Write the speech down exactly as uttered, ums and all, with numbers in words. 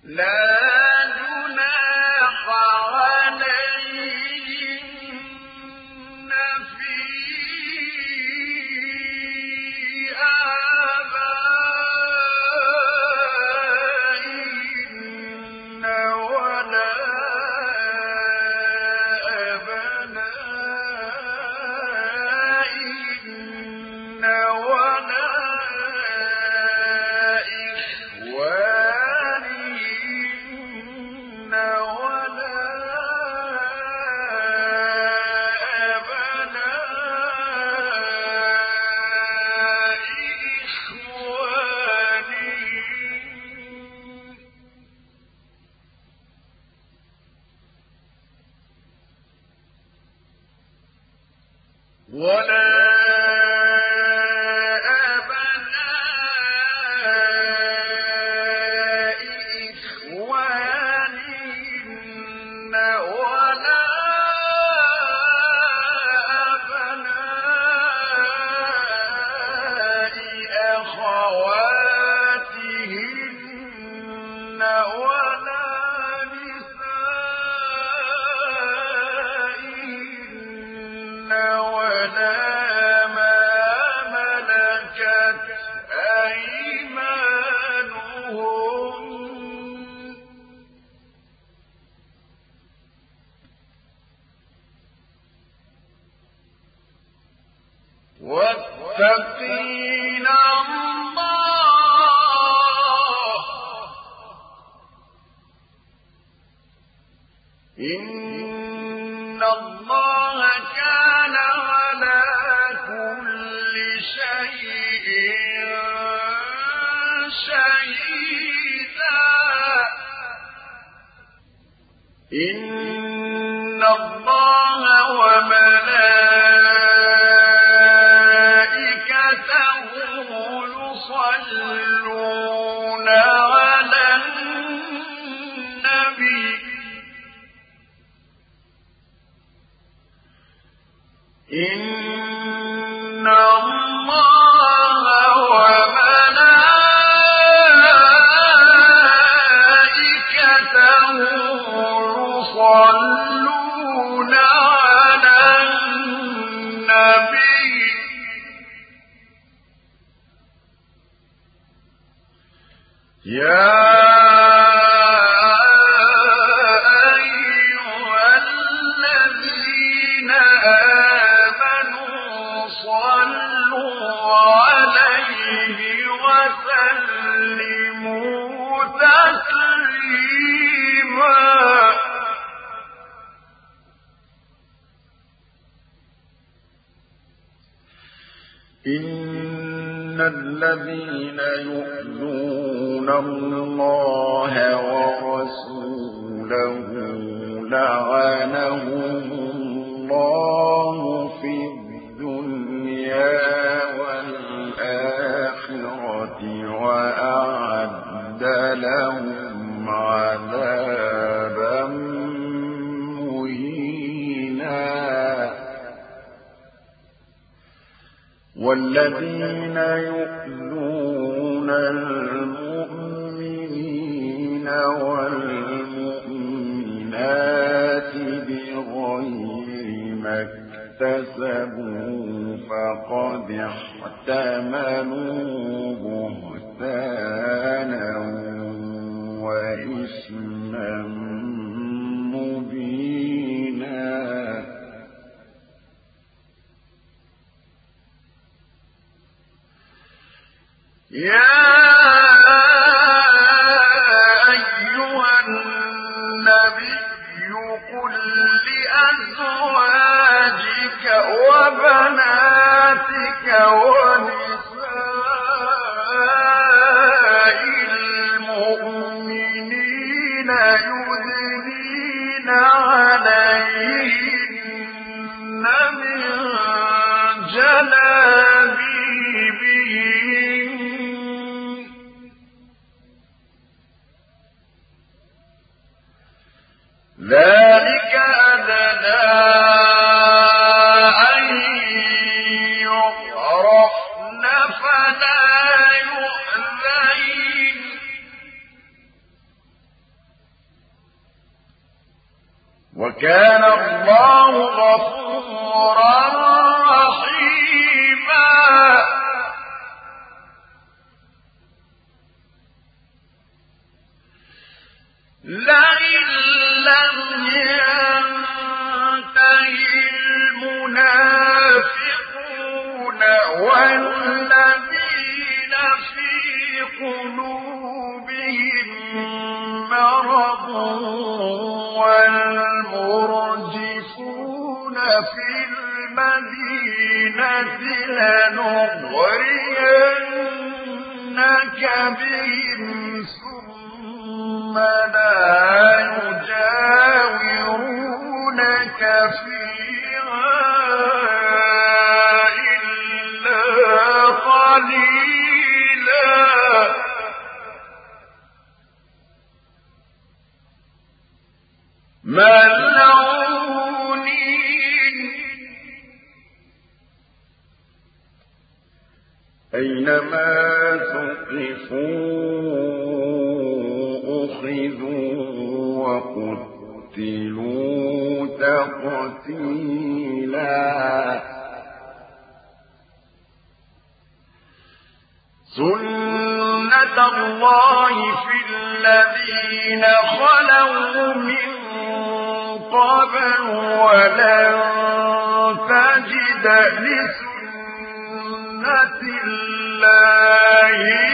إن الذين يؤذون الله ورسوله لعنهم الله في الدنيا والآخرة وأعد لهم عذابا مهينا. والذين يؤذون المؤمنين والمؤمنات بغير ما اكتسبوا فقد احتملوا بهتانا وإثما مبينا. يا أيها النبي قل لأزواجك وبناتك ونساء المؤمنين يدنين عليهن من جلابيبهن ذلك أدنى أن يعرفن فلا يؤذين. وكان الله غفورا رحيما. لئن لم ينتهي المنافقون والذين في قلوبهم مرض والمرجفون في المدينة لنغرينك بهم ثم لا يجاورونك فيها إلا قليلا. ملعونين أينما ثقفوا أخذوا وقتلوا تقتيلا. سنة الله في الذين خلوا من قبل ولن تجد لسنة الله